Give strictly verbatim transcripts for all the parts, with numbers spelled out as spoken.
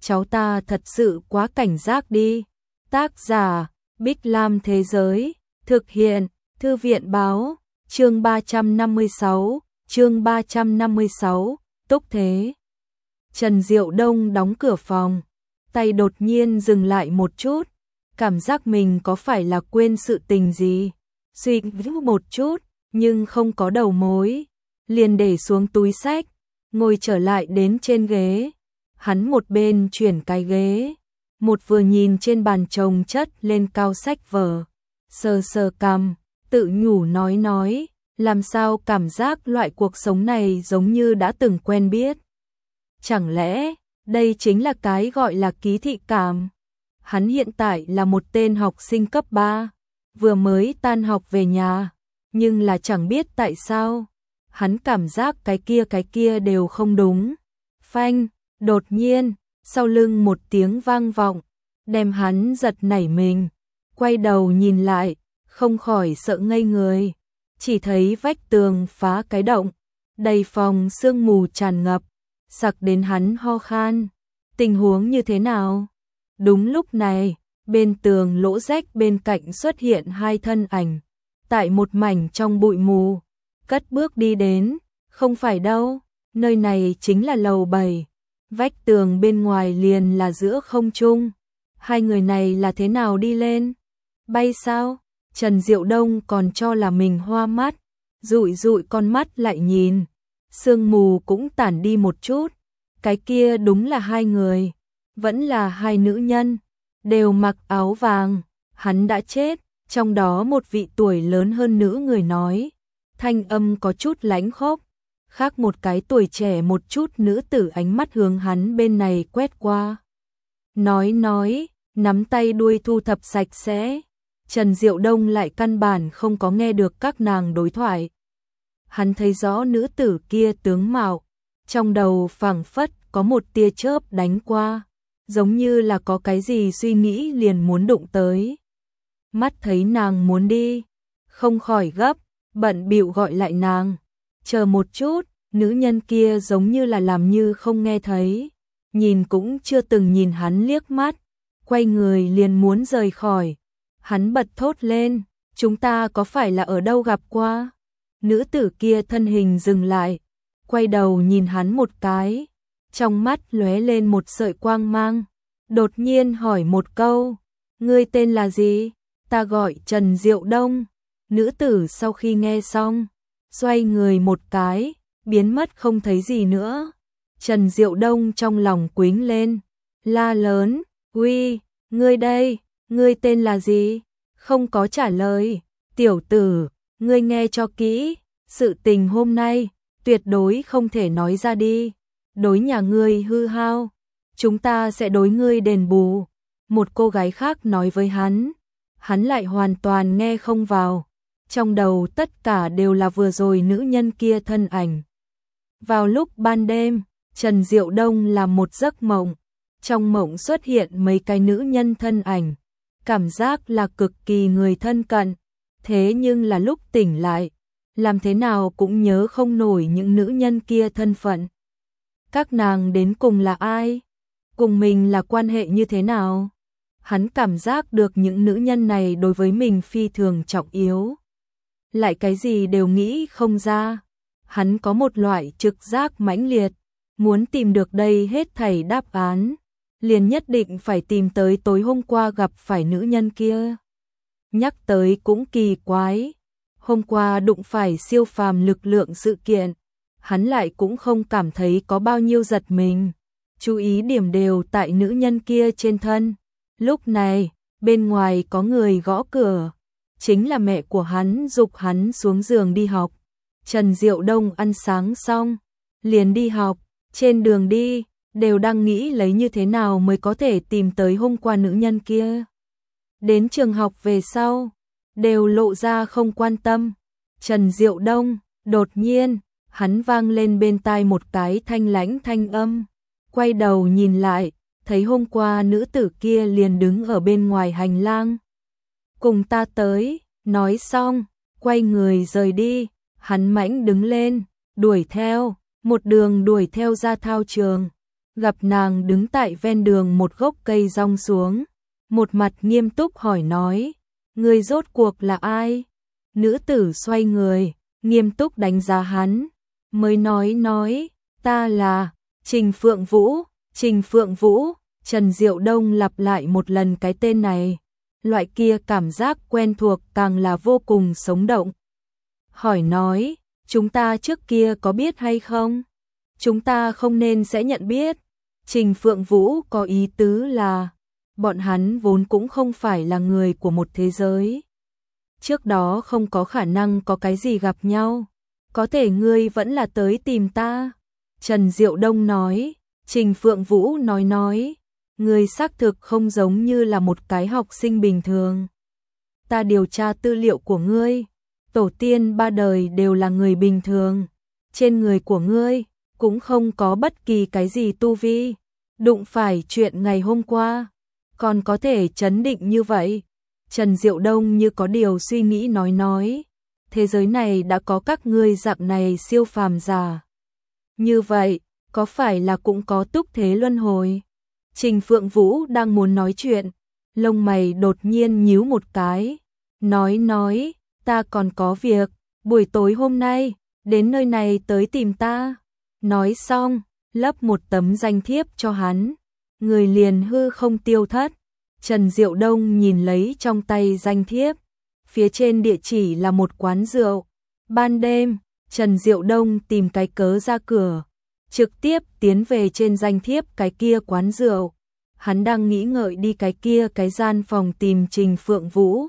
cháu ta thật sự quá cảnh giác đi. Tác giả, Bích Lam Thế Giới, thực hiện, Thư viện Báo, chương ba trăm năm mươi sáu, chương ba trăm năm mươi sáu, Túc Thế. Trần Diệu Đông đóng cửa phòng, tay đột nhiên dừng lại một chút, cảm giác mình có phải là quên sự tình gì, suy nghĩ một chút, nhưng không có đầu mối, liền để xuống túi xách, ngồi trở lại đến trên ghế. Hắn một bên chuyển cái ghế, một vừa nhìn trên bàn chồng chất lên cao sách vở, sờ sờ cằm, tự nhủ nói nói, làm sao cảm giác loại cuộc sống này giống như đã từng quen biết. Chẳng lẽ, đây chính là cái gọi là ký thị cảm? Hắn hiện tại là một tên học sinh cấp ba, vừa mới tan học về nhà, nhưng là chẳng biết tại sao, hắn cảm giác cái kia cái kia đều không đúng. Phanh, đột nhiên, sau lưng một tiếng vang vọng, đem hắn giật nảy mình, quay đầu nhìn lại, không khỏi sợ ngây người, chỉ thấy vách tường phá cái động, đầy phòng sương mù tràn ngập, sặc đến hắn ho khan. Tình huống như thế nào? Đúng lúc này, bên tường lỗ rách bên cạnh xuất hiện hai thân ảnh, tại một mảnh trong bụi mù, cất bước đi đến, không phải đâu, nơi này chính là lầu bảy, vách tường bên ngoài liền là giữa không trung, hai người này là thế nào đi lên? Bay sao? Trần Diệu Đông còn cho là mình hoa mắt, dụi dụi con mắt lại nhìn, sương mù cũng tản đi một chút, cái kia đúng là hai người, vẫn là hai nữ nhân, đều mặc áo vàng, hắn đã chết, trong đó một vị tuổi lớn hơn nữ người nói, thanh âm có chút lãnh khốc, khác một cái tuổi trẻ một chút nữ tử ánh mắt hướng hắn bên này quét qua. Nói nói, nắm tay đuôi thu thập sạch sẽ, Trần Diệu Đông lại căn bản không có nghe được các nàng đối thoại. Hắn thấy rõ nữ tử kia tướng mạo, trong đầu phảng phất có một tia chớp đánh qua, giống như là có cái gì suy nghĩ liền muốn đụng tới. Mắt thấy nàng muốn đi, không khỏi gấp, bận bịu gọi lại nàng. Chờ một chút, nữ nhân kia giống như là làm như không nghe thấy, nhìn cũng chưa từng nhìn hắn liếc mắt, quay người liền muốn rời khỏi. Hắn bật thốt lên, chúng ta có phải là ở đâu gặp qua? Nữ tử kia thân hình dừng lại, quay đầu nhìn hắn một cái, trong mắt lóe lên một sợi quang mang, đột nhiên hỏi một câu, ngươi tên là gì? Ta gọi Trần Diệu Đông. Nữ tử sau khi nghe xong, xoay người một cái, biến mất không thấy gì nữa. Trần Diệu Đông trong lòng quính lên, la lớn, uy, ngươi đây, ngươi tên là gì? Không có trả lời. Tiểu tử, ngươi nghe cho kỹ, sự tình hôm nay, tuyệt đối không thể nói ra đi. Đối nhà ngươi hư hao, chúng ta sẽ đối ngươi đền bù. Một cô gái khác nói với hắn, hắn lại hoàn toàn nghe không vào. Trong đầu tất cả đều là vừa rồi nữ nhân kia thân ảnh. Vào lúc ban đêm, Trần Diệu Đông làm một giấc mộng. Trong mộng xuất hiện mấy cái nữ nhân thân ảnh, cảm giác là cực kỳ người thân cận. Thế nhưng là lúc tỉnh lại, làm thế nào cũng nhớ không nổi những nữ nhân kia thân phận. Các nàng đến cùng là ai? Cùng mình là quan hệ như thế nào? Hắn cảm giác được những nữ nhân này đối với mình phi thường trọng yếu. Lại cái gì đều nghĩ không ra. Hắn có một loại trực giác mãnh liệt, muốn tìm được đây hết thảy đáp án, liền nhất định phải tìm tới tối hôm qua gặp phải nữ nhân kia. Nhắc tới cũng kỳ quái, hôm qua đụng phải siêu phàm lực lượng sự kiện, hắn lại cũng không cảm thấy có bao nhiêu giật mình, chú ý điểm đều tại nữ nhân kia trên thân. Lúc này, bên ngoài có người gõ cửa, chính là mẹ của hắn giục hắn xuống giường đi học. Trần Diệu Đông ăn sáng xong, liền đi học, trên đường đi, đều đang nghĩ lấy như thế nào mới có thể tìm tới hôm qua nữ nhân kia. Đến trường học về sau, đều lộ ra không quan tâm. Trần Diệu Đông, đột nhiên, hắn vang lên bên tai một cái thanh lãnh thanh âm, quay đầu nhìn lại, thấy hôm qua nữ tử kia liền đứng ở bên ngoài hành lang. Cùng ta tới, nói xong, quay người rời đi, hắn mãnh đứng lên, đuổi theo, một đường đuổi theo ra thao trường, gặp nàng đứng tại ven đường một gốc cây rong xuống, một mặt nghiêm túc hỏi nói, người rốt cuộc là ai? Nữ tử xoay người, nghiêm túc đánh giá hắn, mới nói nói, ta là Trình Phượng Vũ, Trình Phượng Vũ. Trần Diệu Đông lặp lại một lần cái tên này, loại kia cảm giác quen thuộc càng là vô cùng sống động. Hỏi nói, chúng ta trước kia có biết hay không? Chúng ta không nên sẽ nhận biết. Trình Phượng Vũ có ý tứ là, bọn hắn vốn cũng không phải là người của một thế giới. Trước đó không có khả năng có cái gì gặp nhau, có thể ngươi vẫn là tới tìm ta. Trần Diệu Đông nói, Trình Phượng Vũ nói nói, ngươi xác thực không giống như là một cái học sinh bình thường. Ta điều tra tư liệu của ngươi, tổ tiên ba đời đều là người bình thường, trên người của ngươi cũng không có bất kỳ cái gì tu vi, đụng phải chuyện ngày hôm qua, còn có thể trấn định như vậy. Trần Diệu Đông như có điều suy nghĩ nói nói, thế giới này đã có các ngươi dạng này siêu phàm giả. Như vậy, có phải là cũng có túc thế luân hồi? Trình Phượng Vũ đang muốn nói chuyện, lông mày đột nhiên nhíu một cái, nói nói, ta còn có việc, buổi tối hôm nay, đến nơi này tới tìm ta. Nói xong, lấp một tấm danh thiếp cho hắn, người liền hư không tiêu thất. Trần Diệu Đông nhìn lấy trong tay danh thiếp, phía trên địa chỉ là một quán rượu. Ban đêm, Trần Diệu Đông tìm cái cớ ra cửa, trực tiếp tiến về trên danh thiếp cái kia quán rượu. Hắn đang nghĩ ngợi đi cái kia cái gian phòng tìm Trình Phượng Vũ.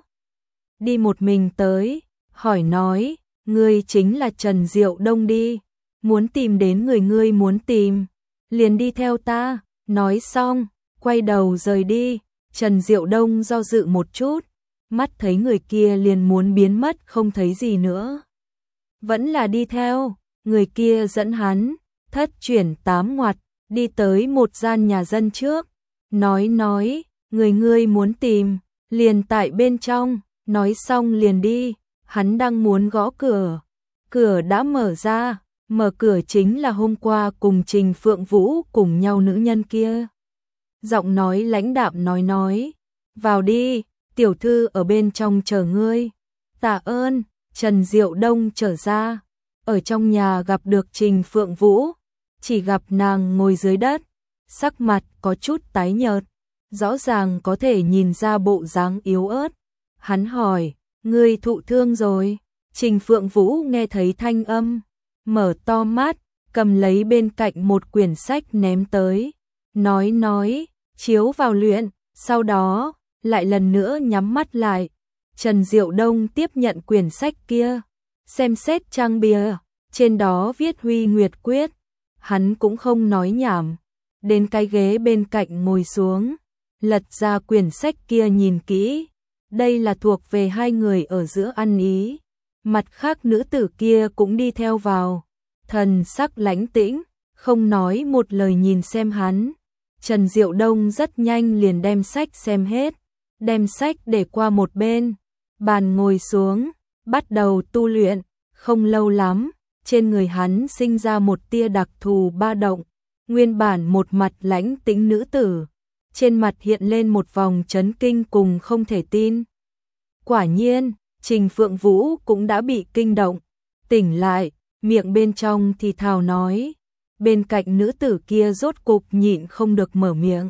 Đi một mình tới, hỏi nói, ngươi chính là Trần Diệu Đông đi, muốn tìm đến người ngươi muốn tìm, liền đi theo ta. Nói xong, quay đầu rời đi. Trần Diệu Đông do dự một chút, mắt thấy người kia liền muốn biến mất không thấy gì nữa. Vẫn là đi theo, người kia dẫn hắn, thất chuyển tám ngoặt, đi tới một gian nhà dân trước. Nói nói, người ngươi muốn tìm, liền tại bên trong. Nói xong liền đi, hắn đang muốn gõ cửa. Cửa đã mở ra, mở cửa chính là hôm qua cùng Trình Phượng Vũ cùng nhau nữ nhân kia. Giọng nói lãnh đạm nói nói, vào đi, tiểu thư ở bên trong chờ ngươi. Tạ ơn. Trần Diệu Đông trở ra, ở trong nhà gặp được Trình Phượng Vũ, chỉ gặp nàng ngồi dưới đất, sắc mặt có chút tái nhợt, rõ ràng có thể nhìn ra bộ dáng yếu ớt. Hắn hỏi, ngươi thụ thương rồi? Trình Phượng Vũ nghe thấy thanh âm, mở to mắt, cầm lấy bên cạnh một quyển sách ném tới, nói nói, chiếu vào luyện. Sau đó, lại lần nữa nhắm mắt lại. Trần Diệu Đông tiếp nhận quyển sách kia, xem xét trang bìa, trên đó viết Huy Nguyệt Quyết. Hắn cũng không nói nhảm, đến cái ghế bên cạnh ngồi xuống, lật ra quyển sách kia nhìn kỹ. Đây là thuộc về hai người ở giữa ăn ý. Mặt khác nữ tử kia cũng đi theo vào, thần sắc lãnh tĩnh, không nói một lời nhìn xem hắn. Trần Diệu Đông rất nhanh liền đem sách xem hết, đem sách để qua một bên, bàn ngồi xuống, bắt đầu tu luyện. Không lâu lắm, trên người hắn sinh ra một tia đặc thù ba động, nguyên bản một mặt lãnh tĩnh nữ tử, trên mặt hiện lên một vòng chấn kinh cùng không thể tin. Quả nhiên, Trình Phượng Vũ cũng đã bị kinh động, tỉnh lại, miệng bên trong thì thào nói. Bên cạnh nữ tử kia rốt cục nhịn không được mở miệng.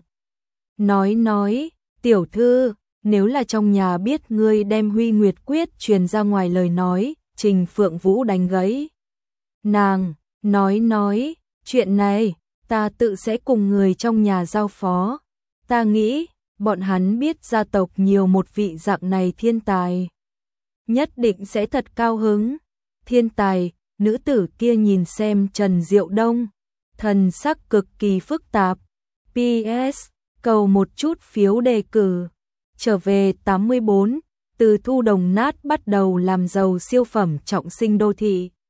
Nói nói, tiểu thư, nếu là trong nhà biết ngươi đem Huy Nguyệt Quyết truyền ra ngoài lời nói. Trình Phượng Vũ đánh gãy nàng, nói nói, chuyện này, ta tự sẽ cùng người trong nhà giao phó. Ta nghĩ, bọn hắn biết gia tộc nhiều một vị dạng này thiên tài, nhất định sẽ thật cao hứng. Thiên tài, nữ tử kia nhìn xem Trần Diệu Đông, thần sắc cực kỳ phức tạp. pê ét, cầu một chút phiếu đề cử. Trở về tám mươi bốn, từ thu đồng nát bắt đầu làm giàu siêu phẩm trọng sinh đô thị.